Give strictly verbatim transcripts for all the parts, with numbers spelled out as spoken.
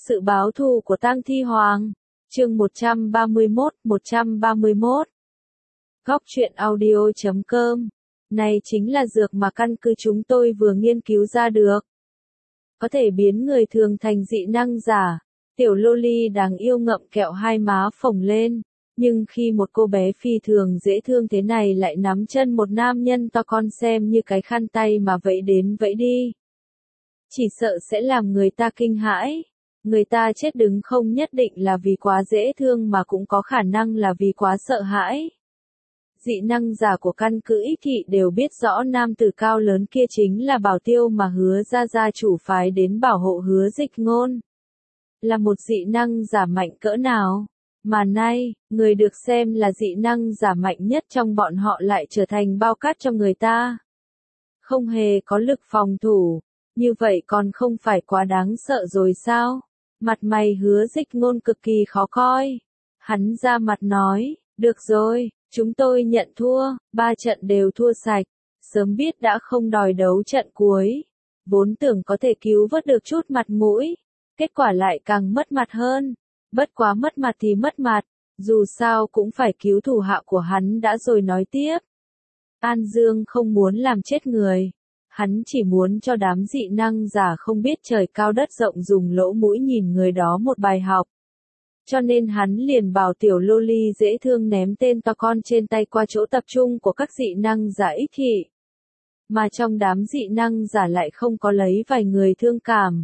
Sự báo thù của Tang Thi Hoàng, chương một trăm ba mươi mốt, một trăm ba mươi mốt. Góc truyện audio chấm com. Này chính là dược mà căn cứ chúng tôi vừa nghiên cứu ra được. Có thể biến người thường thành dị năng giả. Tiểu loli đáng yêu ngậm kẹo hai má phồng lên. Nhưng khi một cô bé phi thường dễ thương thế này lại nắm chân một nam nhân to con xem như cái khăn tay mà vẫy đến vẫy đi, chỉ sợ sẽ làm người ta kinh hãi. Người ta chết đứng không nhất định là vì quá dễ thương mà cũng có khả năng là vì quá sợ hãi. Dị năng giả của căn cứ Ích Thị đều biết rõ nam tử cao lớn kia chính là Bảo Tiêu mà Hứa gia gia chủ phái đến bảo hộ Hứa Dịch Ngôn. Là một dị năng giả mạnh cỡ nào, mà nay, người được xem là dị năng giả mạnh nhất trong bọn họ lại trở thành bao cát cho người ta. Không hề có lực phòng thủ, như vậy còn không phải quá đáng sợ rồi sao? Mặt mày Hứa Dịch Ngôn cực kỳ khó coi. Hắn ra mặt nói, được rồi, chúng tôi nhận thua, ba trận đều thua sạch. Sớm biết đã không đòi đấu trận cuối. Vốn tưởng có thể cứu vớt được chút mặt mũi. Kết quả lại càng mất mặt hơn. Bất quá mất mặt thì mất mặt. Dù sao cũng phải cứu thủ hạ của hắn đã rồi nói tiếp. An Dương không muốn làm chết người. Hắn chỉ muốn cho đám dị năng giả không biết trời cao đất rộng dùng lỗ mũi nhìn người đó một bài học. Cho nên hắn liền bảo tiểu loli dễ thương ném tên to con trên tay qua chỗ tập trung của các dị năng giả Ích Thị. Mà trong đám dị năng giả lại không có lấy vài người thương cảm.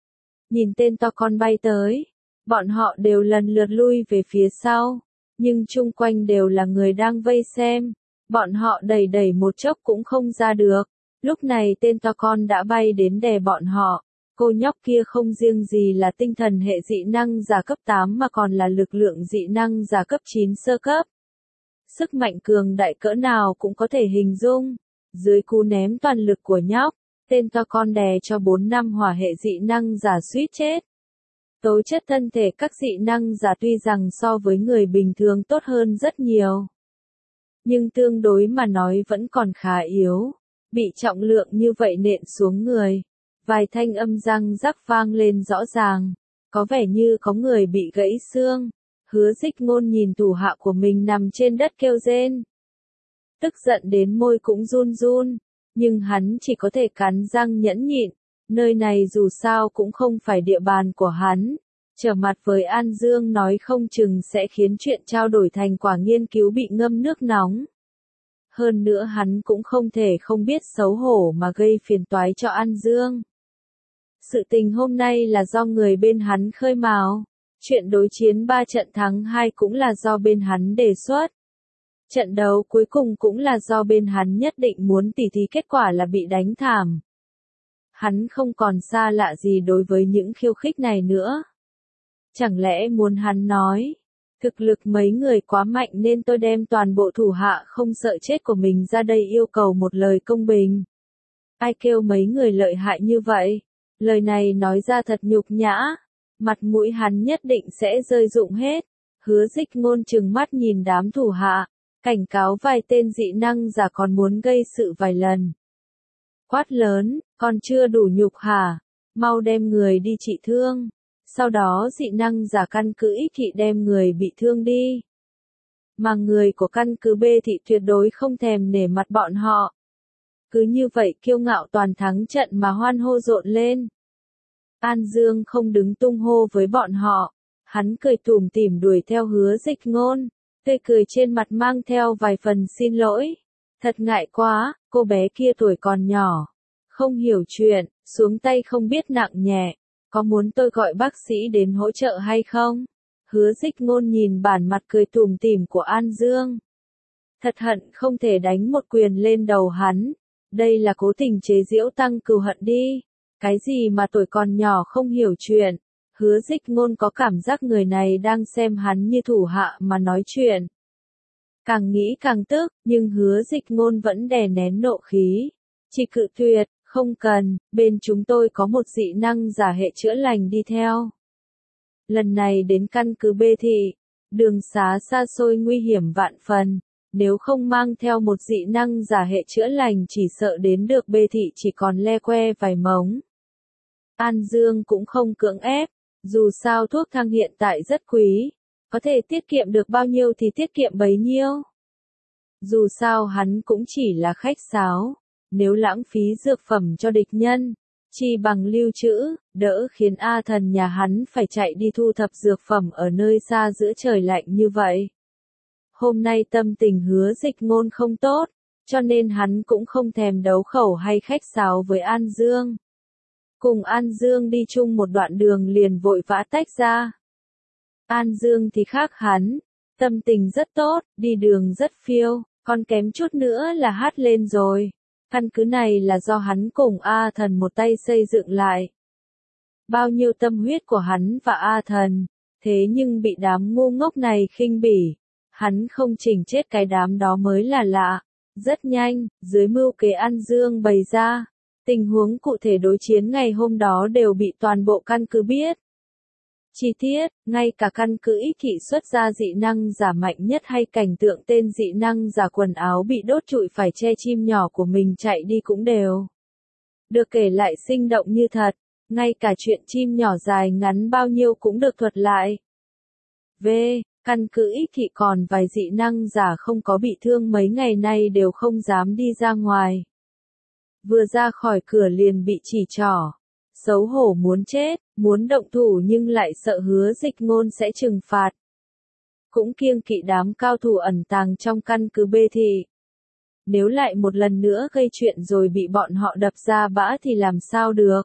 Nhìn tên to con bay tới, bọn họ đều lần lượt lui về phía sau, nhưng chung quanh đều là người đang vây xem. Bọn họ đẩy đẩy một chốc cũng không ra được. Lúc này tên to con đã bay đến đè bọn họ. Cô nhóc kia không riêng gì là tinh thần hệ dị năng giả cấp tám mà còn là lực lượng dị năng giả cấp chín sơ cấp. Sức mạnh cường đại cỡ nào cũng có thể hình dung. Dưới cú ném toàn lực của nhóc, tên to con đè cho bốn năm hỏa hệ dị năng giả suýt chết. Tố chất thân thể các dị năng giả tuy rằng so với người bình thường tốt hơn rất nhiều, nhưng tương đối mà nói vẫn còn khá yếu. Bị trọng lượng như vậy nện xuống người. Vài thanh âm răng rắc vang lên rõ ràng. Có vẻ như có người bị gãy xương. Hứa Dịch Ngôn nhìn thủ hạ của mình nằm trên đất kêu rên. Tức giận đến môi cũng run run. Nhưng hắn chỉ có thể cắn răng nhẫn nhịn. Nơi này dù sao cũng không phải địa bàn của hắn. Trở mặt với An Dương nói không chừng sẽ khiến chuyện trao đổi thành quả nghiên cứu bị ngâm nước nóng. Hơn nữa hắn cũng không thể không biết xấu hổ mà gây phiền toái cho An Dương. Sự tình hôm nay là do người bên hắn khơi mào. Chuyện đối chiến ba trận thắng hai cũng là do bên hắn đề xuất. Trận đấu cuối cùng cũng là do bên hắn nhất định muốn tỉ thí, kết quả là bị đánh thảm. Hắn không còn xa lạ gì đối với những khiêu khích này nữa. Chẳng lẽ muốn hắn nói, thực lực mấy người quá mạnh nên tôi đem toàn bộ thủ hạ không sợ chết của mình ra đây yêu cầu một lời công bình. Ai kêu mấy người lợi hại như vậy? Lời này nói ra thật nhục nhã. Mặt mũi hắn nhất định sẽ rơi rụng hết. Hứa Dịch Ngôn trừng mắt nhìn đám thủ hạ. Cảnh cáo vài tên dị năng giả còn muốn gây sự vài lần. Quát lớn, còn chưa đủ nhục hả? Mau đem người đi trị thương. Sau đó dị năng giả căn cứ Ích Thị đem người bị thương đi. Mà người của căn cứ B Thị tuyệt đối không thèm nể mặt bọn họ. Cứ như vậy kiêu ngạo toàn thắng trận mà hoan hô rộn lên. An Dương không đứng tung hô với bọn họ. Hắn cười tủm tỉm đuổi theo Hứa Dịch Ngôn. Tươi cười trên mặt mang theo vài phần xin lỗi. Thật ngại quá, cô bé kia tuổi còn nhỏ. Không hiểu chuyện, xuống tay không biết nặng nhẹ. Có muốn tôi gọi bác sĩ đến hỗ trợ hay không? Hứa Dịch Ngôn nhìn bản mặt cười tủm tỉm của An Dương. Thật hận không thể đánh một quyền lên đầu hắn. Đây là cố tình chế giễu tăng cừu hận đi. Cái gì mà tuổi còn nhỏ không hiểu chuyện. Hứa Dịch Ngôn có cảm giác người này đang xem hắn như thủ hạ mà nói chuyện. Càng nghĩ càng tức, nhưng Hứa Dịch Ngôn vẫn đè nén nộ khí. Chỉ cự tuyệt, không cần, bên chúng tôi có một dị năng giả hệ chữa lành đi theo. Lần này đến căn cứ B Thị, đường xá xa xôi nguy hiểm vạn phần. Nếu không mang theo một dị năng giả hệ chữa lành chỉ sợ đến được B Thị chỉ còn le que vài mống. An Dương cũng không cưỡng ép, Dù sao thuốc thang hiện tại rất quý, có thể tiết kiệm được bao nhiêu thì tiết kiệm bấy nhiêu. Dù sao hắn cũng chỉ là khách sáo, nếu lãng phí dược phẩm cho địch nhân, chi bằng lưu trữ, đỡ khiến A Thần nhà hắn phải chạy đi thu thập dược phẩm ở nơi xa giữa trời lạnh như vậy. Hôm nay tâm tình Hứa Dịch Ngôn không tốt, cho nên hắn cũng không thèm đấu khẩu hay khách sáo với An Dương. Cùng An Dương đi chung một đoạn đường liền vội vã tách ra. An Dương thì khác hắn, tâm tình rất tốt, đi đường rất phiêu, còn kém chút nữa là hát lên rồi. Căn cứ này là do hắn cùng A Thần một tay xây dựng lại. Bao nhiêu tâm huyết của hắn và A Thần, thế nhưng bị đám ngu ngốc này khinh bỉ. Hắn không chỉnh chết cái đám đó mới là lạ. Rất nhanh, dưới mưu kế An Dương bày ra, tình huống cụ thể đối chiến ngày hôm đó đều bị toàn bộ căn cứ biết. Chi tiết, ngay cả căn cứ Ích Thị xuất ra dị năng giả mạnh nhất hay cảnh tượng tên dị năng giả quần áo bị đốt trụi phải che chim nhỏ của mình chạy đi cũng đều được kể lại sinh động như thật, ngay cả chuyện chim nhỏ dài ngắn bao nhiêu cũng được thuật lại. V. Căn cứ Ích Thị còn vài dị năng giả không có bị thương mấy ngày nay đều không dám đi ra ngoài. Vừa ra khỏi cửa liền bị chỉ trỏ. Xấu hổ muốn chết, muốn động thủ nhưng lại sợ Hứa Dịch Ngôn sẽ trừng phạt. Cũng kiêng kỵ đám cao thủ ẩn tàng trong căn cứ Bê Thị. Nếu lại một lần nữa gây chuyện rồi bị bọn họ đập ra bã thì làm sao được.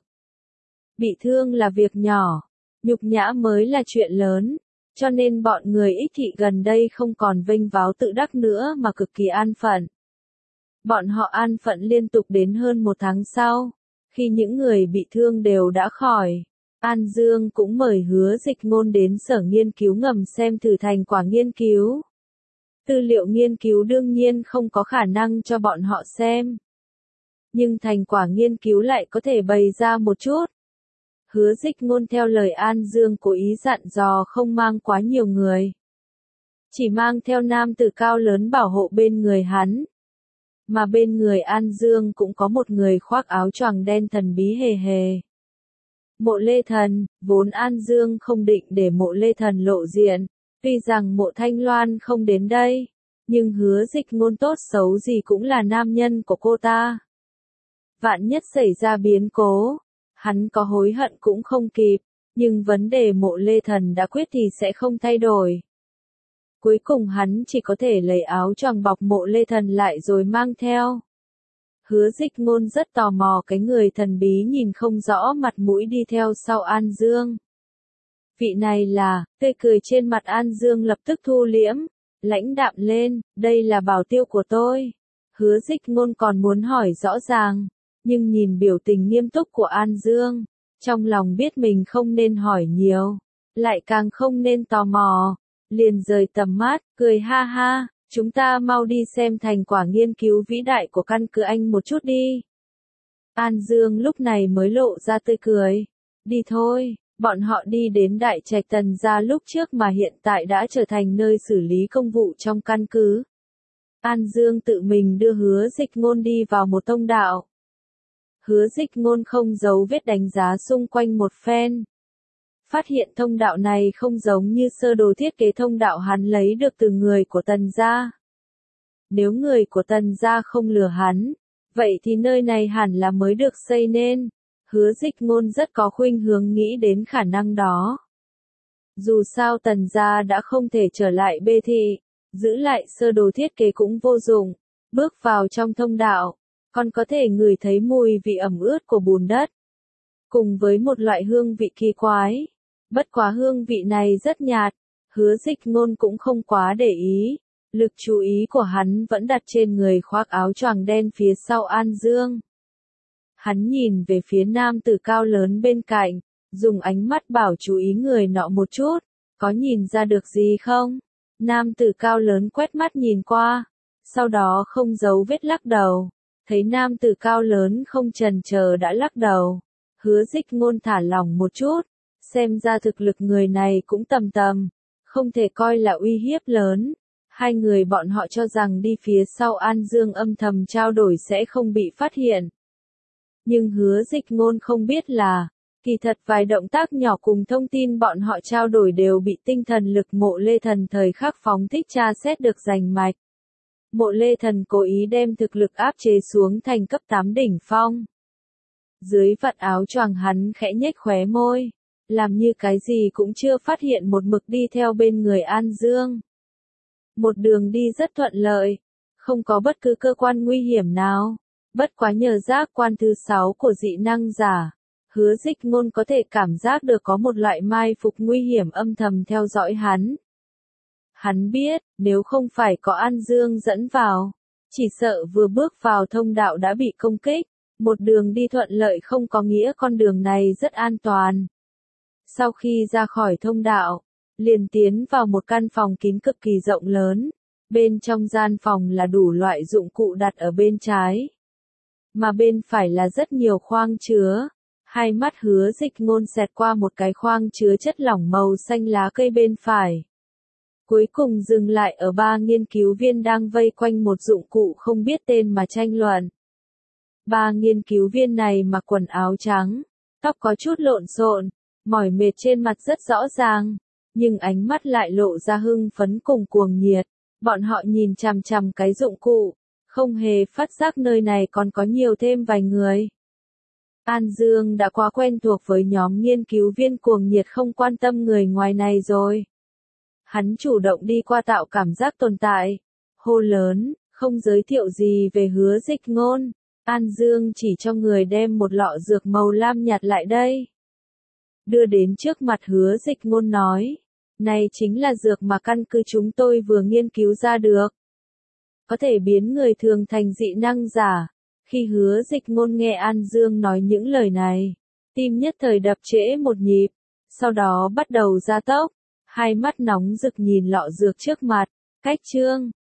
Bị thương là việc nhỏ, nhục nhã mới là chuyện lớn. Cho nên bọn người Ích Thị gần đây không còn vênh váo tự đắc nữa mà cực kỳ an phận. Bọn họ an phận liên tục đến hơn một tháng sau. Khi những người bị thương đều đã khỏi, An Dương cũng mời Hứa Dịch Ngôn đến sở nghiên cứu ngầm xem thử thành quả nghiên cứu. Tư liệu nghiên cứu đương nhiên không có khả năng cho bọn họ xem. Nhưng thành quả nghiên cứu lại có thể bày ra một chút. Hứa Dịch Ngôn theo lời An Dương cố ý dặn dò không mang quá nhiều người. Chỉ mang theo nam tử cao lớn bảo hộ bên người hắn. Mà bên người An Dương cũng có một người khoác áo choàng đen thần bí hề hề. Mộ Lê Thần, vốn An Dương không định để Mộ Lê Thần lộ diện, tuy rằng Mộ Thanh Loan không đến đây, nhưng Hứa Dịch Ngôn tốt xấu gì cũng là nam nhân của cô ta. Vạn nhất xảy ra biến cố, hắn có hối hận cũng không kịp, nhưng vấn đề Mộ Lê Thần đã quyết thì sẽ không thay đổi. Cuối cùng hắn chỉ có thể lấy áo choàng bọc Mộ Lê Thần lại rồi mang theo. Hứa Dịch Ngôn rất tò mò cái người thần bí nhìn không rõ mặt mũi đi theo sau An Dương. Vị này là, tươi cười trên mặt An Dương lập tức thu liễm, lãnh đạm lên, đây là bảo tiêu của tôi. Hứa Dịch Ngôn còn muốn hỏi rõ ràng, nhưng nhìn biểu tình nghiêm túc của An Dương, trong lòng biết mình không nên hỏi nhiều, lại càng không nên tò mò. Liền rời tầm mắt, cười ha ha, chúng ta mau đi xem thành quả nghiên cứu vĩ đại của căn cứ Anh một chút đi. An Dương lúc này mới lộ ra tươi cười. Đi thôi, bọn họ đi đến đại trạch Tần gia lúc trước mà hiện tại đã trở thành nơi xử lý công vụ trong căn cứ. An Dương tự mình đưa Hứa Dịch Ngôn đi vào một thông đạo. Hứa Dịch Ngôn không giấu vết đánh giá xung quanh một phen. Phát hiện thông đạo này không giống như sơ đồ thiết kế thông đạo hắn lấy được từ người của Tần gia. Nếu người của Tần gia không lừa hắn, vậy thì nơi này hẳn là mới được xây nên. Hứa Dịch Ngôn rất có khuynh hướng nghĩ đến khả năng đó. Dù sao Tần gia đã không thể trở lại Bê Thị, giữ lại sơ đồ thiết kế cũng vô dụng. Bước vào trong thông đạo, còn có thể ngửi thấy mùi vị ẩm ướt của bùn đất. Cùng với một loại hương vị kỳ quái. Bất quá hương vị này rất nhạt, Hứa Dịch Ngôn cũng không quá để ý, lực chú ý của hắn vẫn đặt trên người khoác áo choàng đen phía sau An Dương. Hắn nhìn về phía nam tử cao lớn bên cạnh, dùng ánh mắt bảo chú ý người nọ một chút, có nhìn ra được gì không? Nam tử cao lớn quét mắt nhìn qua, sau đó không giấu vết lắc đầu, thấy nam tử cao lớn không chần chờ đã lắc đầu, Hứa Dịch Ngôn thả lỏng một chút. Xem ra thực lực người này cũng tầm tầm, không thể coi là uy hiếp lớn. Hai người bọn họ cho rằng đi phía sau An Dương âm thầm trao đổi sẽ không bị phát hiện. Nhưng Hứa Dịch Ngôn không biết là, Kỳ thật vài động tác nhỏ cùng thông tin bọn họ trao đổi đều bị tinh thần lực Mộ Lê Thần thời khắc phóng thích tra xét được rành mạch. Mộ Lê Thần cố ý đem thực lực áp chế xuống thành cấp tám đỉnh phong. Dưới vạt áo choàng hắn khẽ nhếch khóe môi, làm như cái gì cũng chưa phát hiện một mực đi theo bên người An Dương. Một đường đi rất thuận lợi, không có bất cứ cơ quan nguy hiểm nào, bất quá nhờ giác quan thứ sáu của dị năng giả. Hứa Dịch Ngôn có thể cảm giác được có một loại mai phục nguy hiểm âm thầm theo dõi hắn. Hắn biết, nếu không phải có An Dương dẫn vào, chỉ sợ vừa bước vào thông đạo đã bị công kích, một đường đi thuận lợi không có nghĩa con đường này rất an toàn. Sau khi ra khỏi thông đạo, liền tiến vào một căn phòng kín cực kỳ rộng lớn, bên trong gian phòng là đủ loại dụng cụ đặt ở bên trái, mà bên phải là rất nhiều khoang chứa. Hai mắt Hứa Dịch Ngôn xẹt qua một cái khoang chứa chất lỏng màu xanh lá cây bên phải. Cuối cùng dừng lại ở ba nghiên cứu viên đang vây quanh một dụng cụ không biết tên mà tranh luận. Ba nghiên cứu viên này mặc quần áo trắng, tóc có chút lộn xộn, mỏi mệt trên mặt rất rõ ràng, nhưng ánh mắt lại lộ ra hưng phấn cùng cuồng nhiệt. Bọn họ nhìn chằm chằm cái dụng cụ, không hề phát giác nơi này còn có nhiều thêm vài người. An Dương đã quá quen thuộc với nhóm nghiên cứu viên cuồng nhiệt không quan tâm người ngoài này rồi. Hắn chủ động đi qua tạo cảm giác tồn tại, hô lớn, không giới thiệu gì về Hứa Dịch Ngôn. An Dương chỉ cho người đem một lọ dược màu lam nhạt lại đây. Đưa đến trước mặt Hứa Dịch Ngôn nói, này chính là dược mà căn cứ chúng tôi vừa nghiên cứu ra được. Có thể biến người thường thành dị năng giả. Khi Hứa Dịch Ngôn nghe An Dương nói những lời này, tim nhất thời đập trễ một nhịp, sau đó bắt đầu gia tốc, hai mắt nóng rực nhìn lọ dược trước mặt, cách chương.